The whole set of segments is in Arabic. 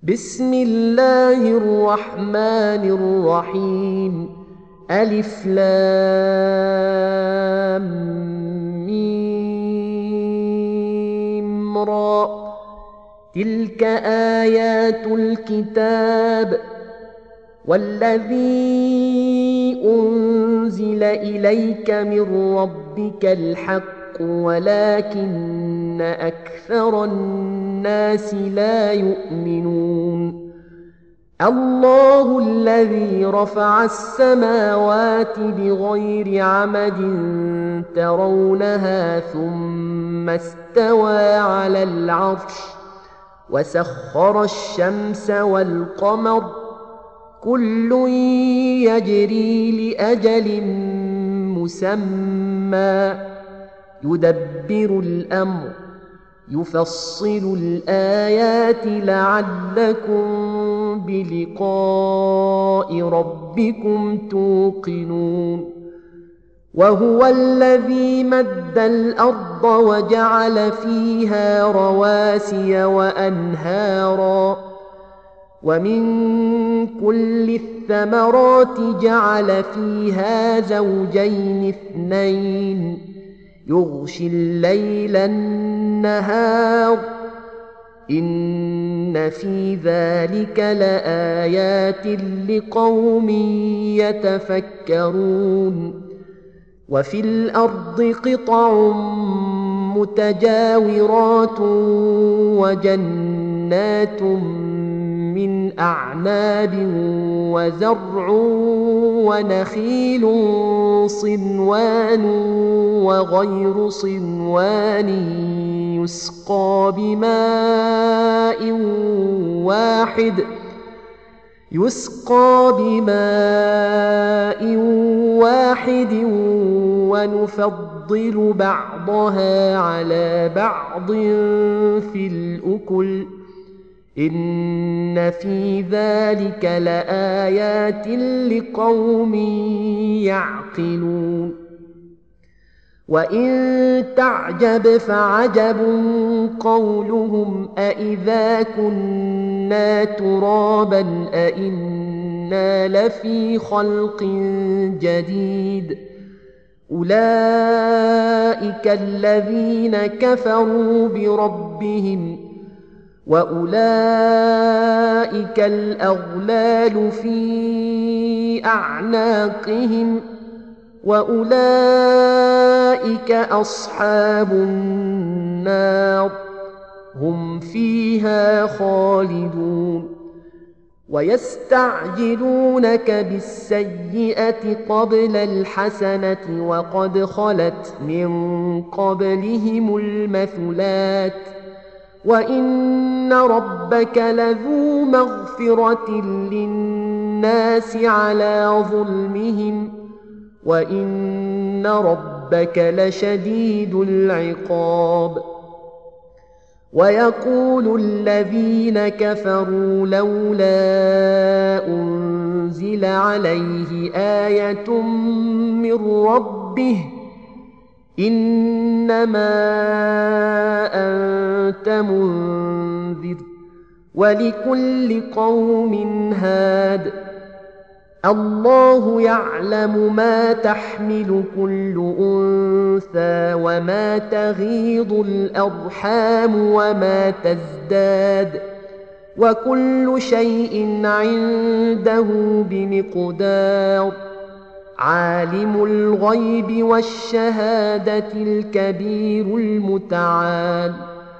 بسم الله الرحمن الرحيم. ألف لام ميم را. تلك آيات الكتاب والذي أنزل إليك من ربك الحق ولكن أكثر الناس لا يؤمنون. الله الذي رفع السماوات بغير عمد ترونها ثم استوى على العرش وسخر الشمس والقمر كل يجري لأجل مسمى يدبر الأمر يفصل الآيات لعلكم بلقاء ربكم توقنون. وهو الذي مد الأرض وجعل فيها رواسي وأنهارا ومن كل الثمرات جعل فيها زوجين اثنين يغشي الليل النهار إن في ذلك لآيات لقوم يتفكرون. وفي الأرض قطع متجاورات وجنات من أعناب وزرع ونخيل صنوان وغير صنوان يسقى بماء واحد ونفضل بعضها على بعض في الأكل إن في ذلك لآيات لقوم يعقلون. وإن تعجب فعجب قولهم أإذا كنا ترابا أإنا لفي خلق جديد أولئك الذين كفروا بربهم وأولئك الأغلال في أعناقهم وأولئك أصحاب النار هم فيها خالدون. ويستعجلونك بالسيئة قبل الحسنة وقد خلت من قبلهم المثلات وإن ربك لذو مغفرة للناس على ظلمهم وإن ربك لشديد العقاب. ويقول الذين كفروا لولا أنزل عليه آية من ربه إنما أنت منذر ولكل قوم هاد الله يعلم ما تحمل كل أنثى وما تغيض الأرحام وما تزداد وكل شيء عنده بمقدار. عالم الغيب والشهادة الكبير المتعال.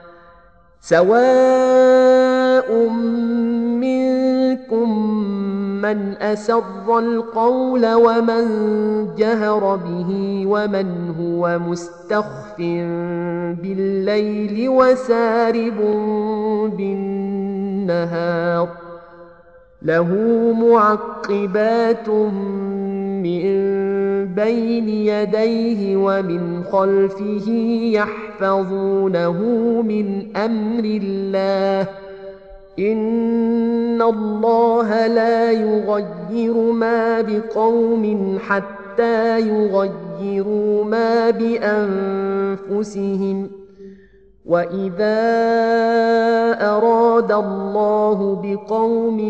سواء منكم من أسر القول ومن جهر به ومن هو مستخف بالليل وسارب بالنهار له معقبات من بين يديه ومن خلفه يحفظونه من أمر الله إن الله لا يغير ما بقوم حتى يغيروا ما بأنفسهم وإذا أراد الله بقوم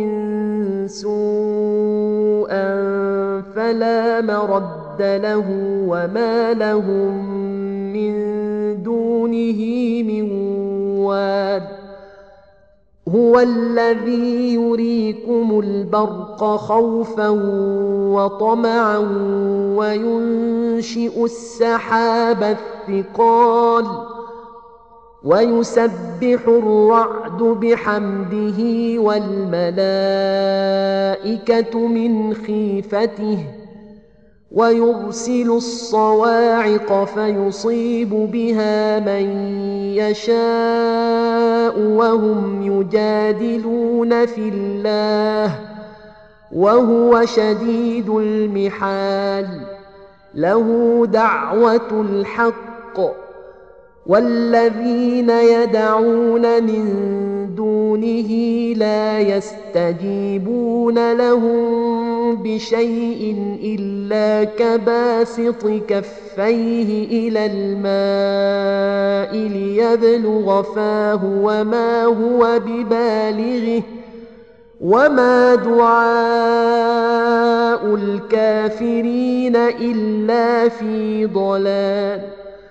سوءا فلا مرد له وما لهم من دونه من واد هو الذي يريكم البرق خوفا وطمعا وينشئ السحاب الثقال ويسبح الرعد بحمده والملائكة من خيفته ويرسل الصواعق فيصيب بها من يشاء وهم يجادلون في الله وهو شديد المحال له دعوة الحق والذين يدعون من دونه لا يستجيبون لهم بشيء إلا كباسط كفيه إلى الماء ليبلغ فاه وما هو ببالغه وما دعاء الكافرين إلا في ضلال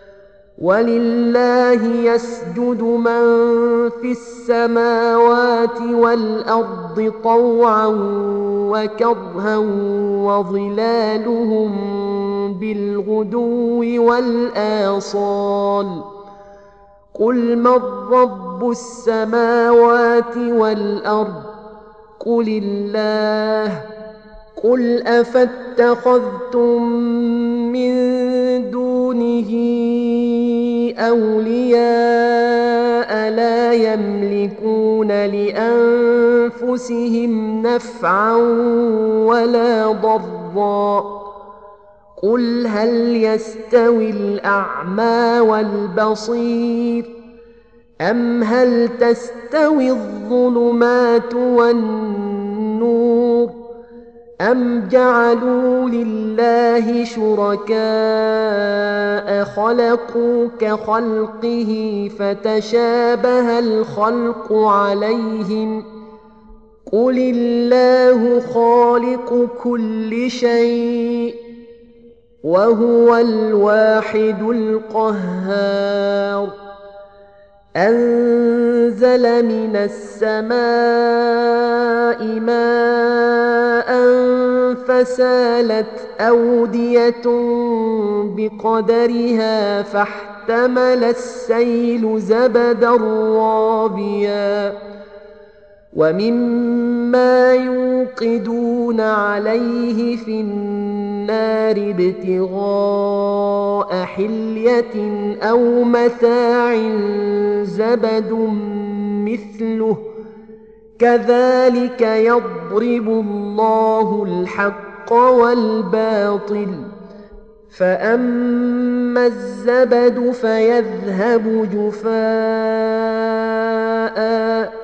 ولله يسجد من في السماوات والأرض طوعا وكرها وظلالهم بالغدو والآصال قل من رب السماوات والأرض قل الله قل أفاتخذتم من دونه أولياء لا يملكون لأنفسهم نفعا ولا ضرا قل هل يستوي الأعمى والبصير أم هل تستوي الظلمات والنور أم جعلوا لله شركاء خلقوا كخلقه فتشابه الخلق عليهم قل الله خالق كل شيء وهو الواحد القهار أنزل من السماء ماء فسالت أودية بقدرها فاحتمل السيل زبدا رابيا ومما يوقدون عليه في النار ابتغاء حلية أو متاع زبد مثله كذلك يضرب الله الحق والباطل فأما الزبد فيذهب جفاء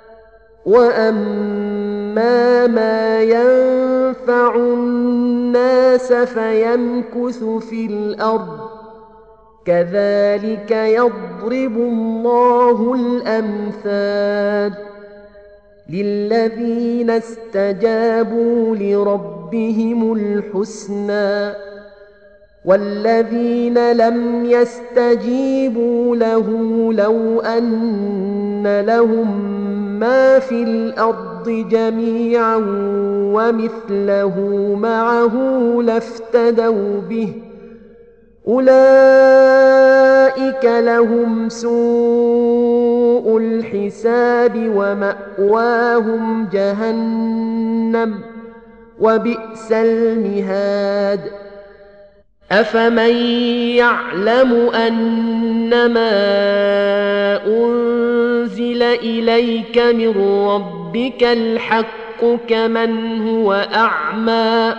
وأما ما ينفع الناس فيمكث في الأرض كذلك يضرب الله الأمثال للذين استجابوا لربهم الحسنى والذين لم يستجيبوا له لو أن لهم ما في الأرض جميعا ومثله معه لافتدوا به أولئك لهم سوء الحساب ومأواهم جهنم وبئس المهاد أفمن يعلم أنما أنزل إليك من ربك الحق كمن هو أعمى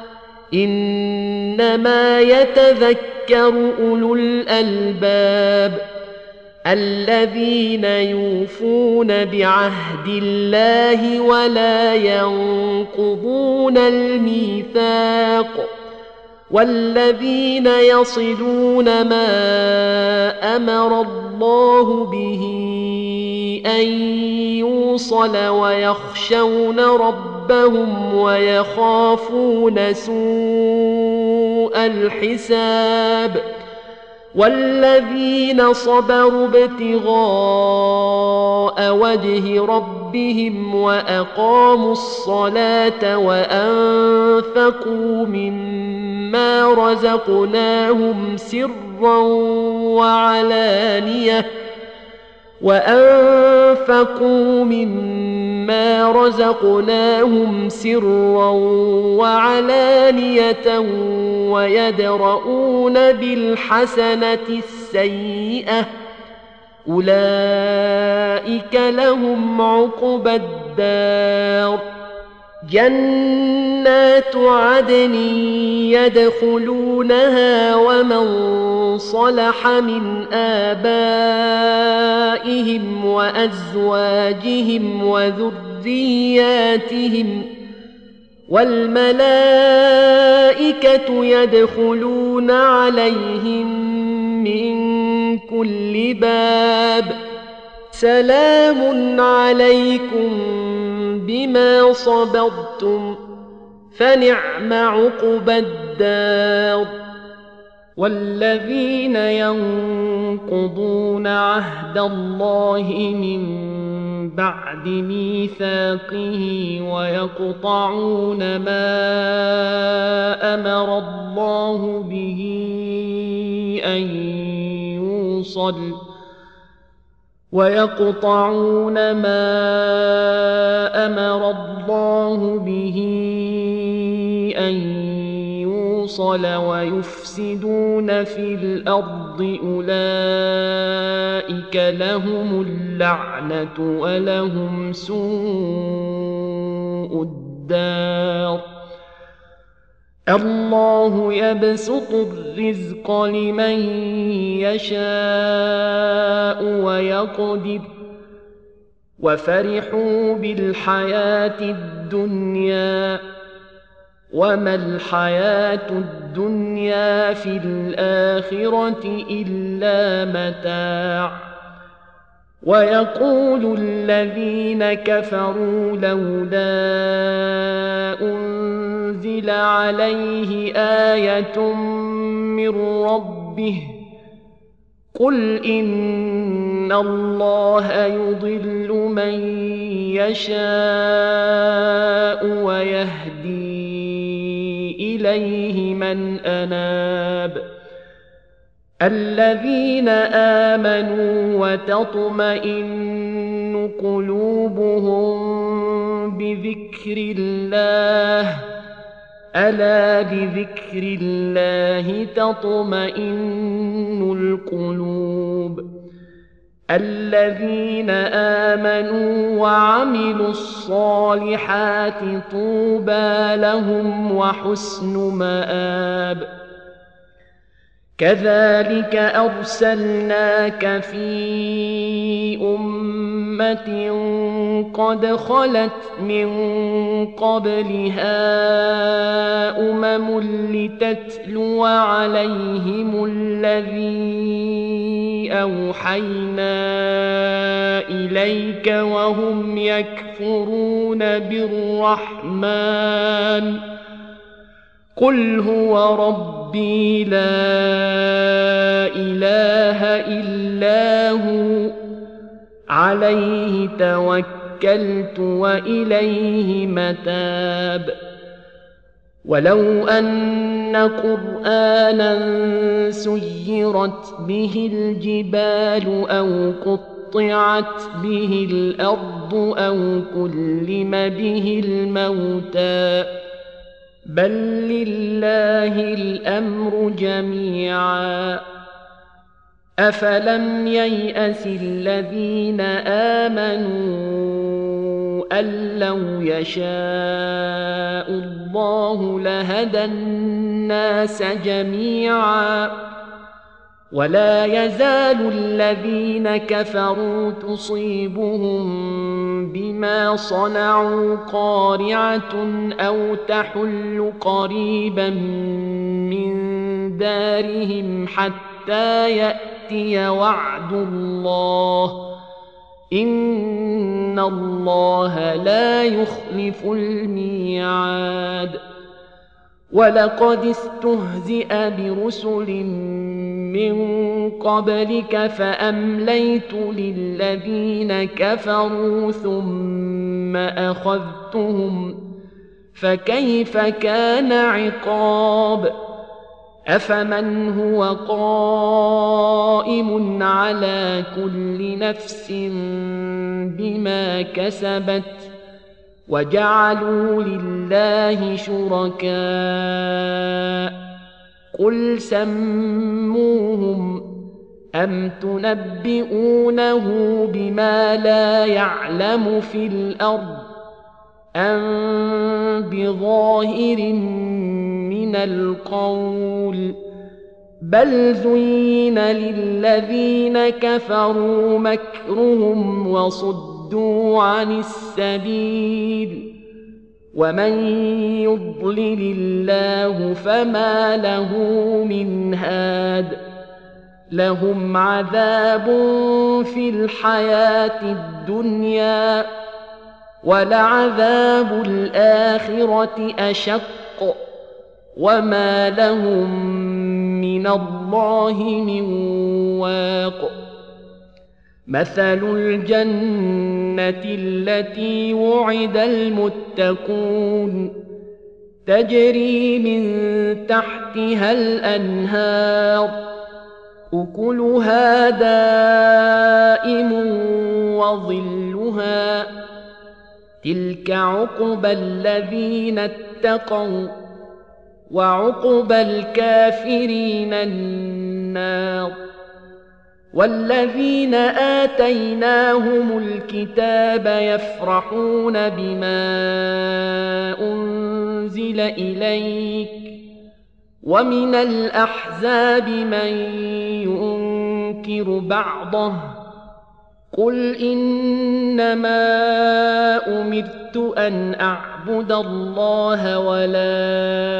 إنما يتذكر أولو الألباب الذين يوفون بعهد الله ولا ينقضون الميثاق والذين يصلون ما أمر الله به أن يوصل ويخشون ربهم ويخافون سوء الحساب والذين صبروا ابتغاء وجه ربهم وأقاموا الصلاة وأنفقوا مما رزقناهم سرا وعلانية ويدرؤون بالحسنة السيئة أولئك لهم عقبى الدار جنات عدن يدخلونها ومن صلح من آبائهم وأزواجهم وذرياتهم والملائكة يدخلون عليهم من كل باب سلام عليكم بما صبرتم فنعم عقبى الدار والذين ينقضون عهد الله من بعد ميثاقه ويقطعون ما أمر الله به أن يوصل ويفسدون في الأرض أولئك لهم اللعنة ولهم سوء الدار الله يبسط الرزق لمن يشاء ويقدر وفرحوا بالحياة الدنيا وما الحياة الدنيا في الآخرة إلا متاع ويقول الذين كفروا لولا أنزل عليه آية من ربه قل إن الله يضل من يشاء ويهدي إليه من أناب الذين آمنوا وتطمئن قلوبهم بذكر الله ألا بذكر الله تطمئن القلوب الذين آمنوا وعملوا الصالحات طوبى لهم وحسن مآب كذلك أرسلناك في أمة قد خلت من قبلها لتتلو عليهم الذي أوحينا إليك وهم يكفرون بالرحمن قل هو ربي لا إله إلا هو عليه توكلت وإليه متاب ولو أن قرآنا سيرت به الجبال أو قطعت به الأرض أو كلم به الموتى بل لله الأمر جميعا أفلم ييأس الذين آمنوا أن لو يشاء الله لهدى الناس جميعا ولا يزال الذين كفروا تصيبهم بما صنعوا قارعة أو تحل قريبا من دارهم حتى يأتي وعد الله إن الله لا يخلف الميعاد ولقد استهزئ برسل من قبلك فأمليت للذين كفروا ثم أخذتهم فكيف كان عقاب أفمن هو قائم على كل نفس بما كسبت وجعلوا لله شركاء قل سموهم أم تنبئونه بما لا يعلم في الأرض أم بظاهر من القول بل زين للذين كفروا مكرهم وصدوا عن السبيل ومن يضلل الله فما له من هاد لهم عذاب في الحياة الدنيا ولعذاب الآخرة أشق وما لهم من الله من واق مثل الجنة التي وعد المتقون تجري من تحتها الأنهار أكلها دائم وظلها تلك عقبى الذين اتقوا وعقبى الكافرين النار والذين آتيناهم الكتاب يفرحون بما أنزل إليك ومن الأحزاب من ينكر بعضه قل إنما أمرت أن أعبد الله ولا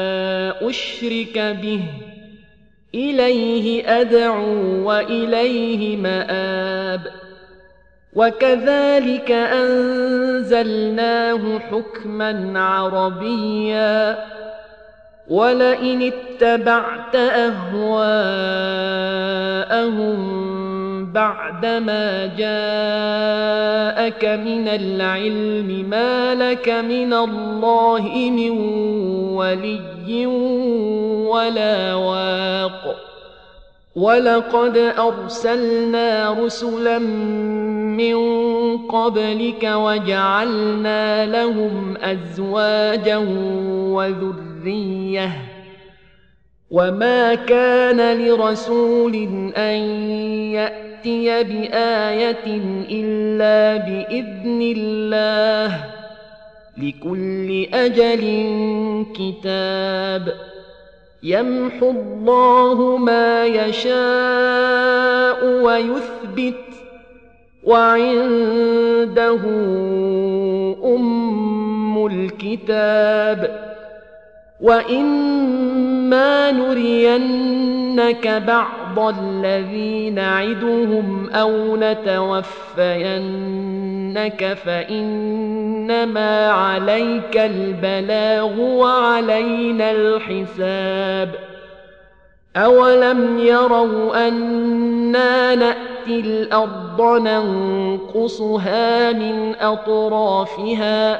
أشرك به إليه أدعو وإليه مآب وكذلك أنزلناه حكما عربيا ولئن اتبعت أهواءهم بعدما جاءك من العلم ما لك من الله من ولي ولا واق ولقد أرسلنا رسلا من قبلك وجعلنا لهم أزواجا وذرية وما كان لرسول أن يأتي بآية إلا بإذن الله لكل أجل كتاب يمحو الله ما يشاء ويثبت وعنده أم الكتاب وإما نرينك بعض الذي نعدهم أو نتوفينك فإنما عليك البلاغ وعلينا الحساب أولم يروا أنا نأتي الأرض ننقصها من أطرافها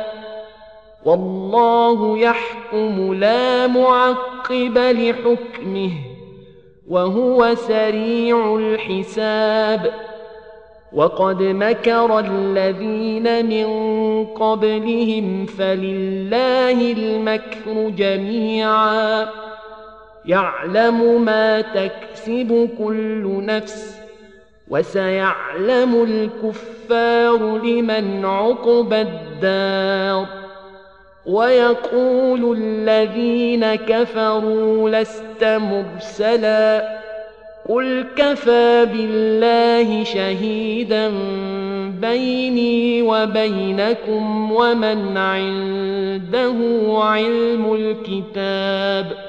والله يحكم لا معقب لحكمه وهو سريع الحساب وقد مكر الذين من قبلهم فلله المكر جميعا يعلم ما تكسب كل نفس وسيعلم الكفار لمن عقبى الدار ويقول الذين كفروا لست مرسلا قل كفى بالله شهيدا بيني وبينكم ومن عنده علم الكتاب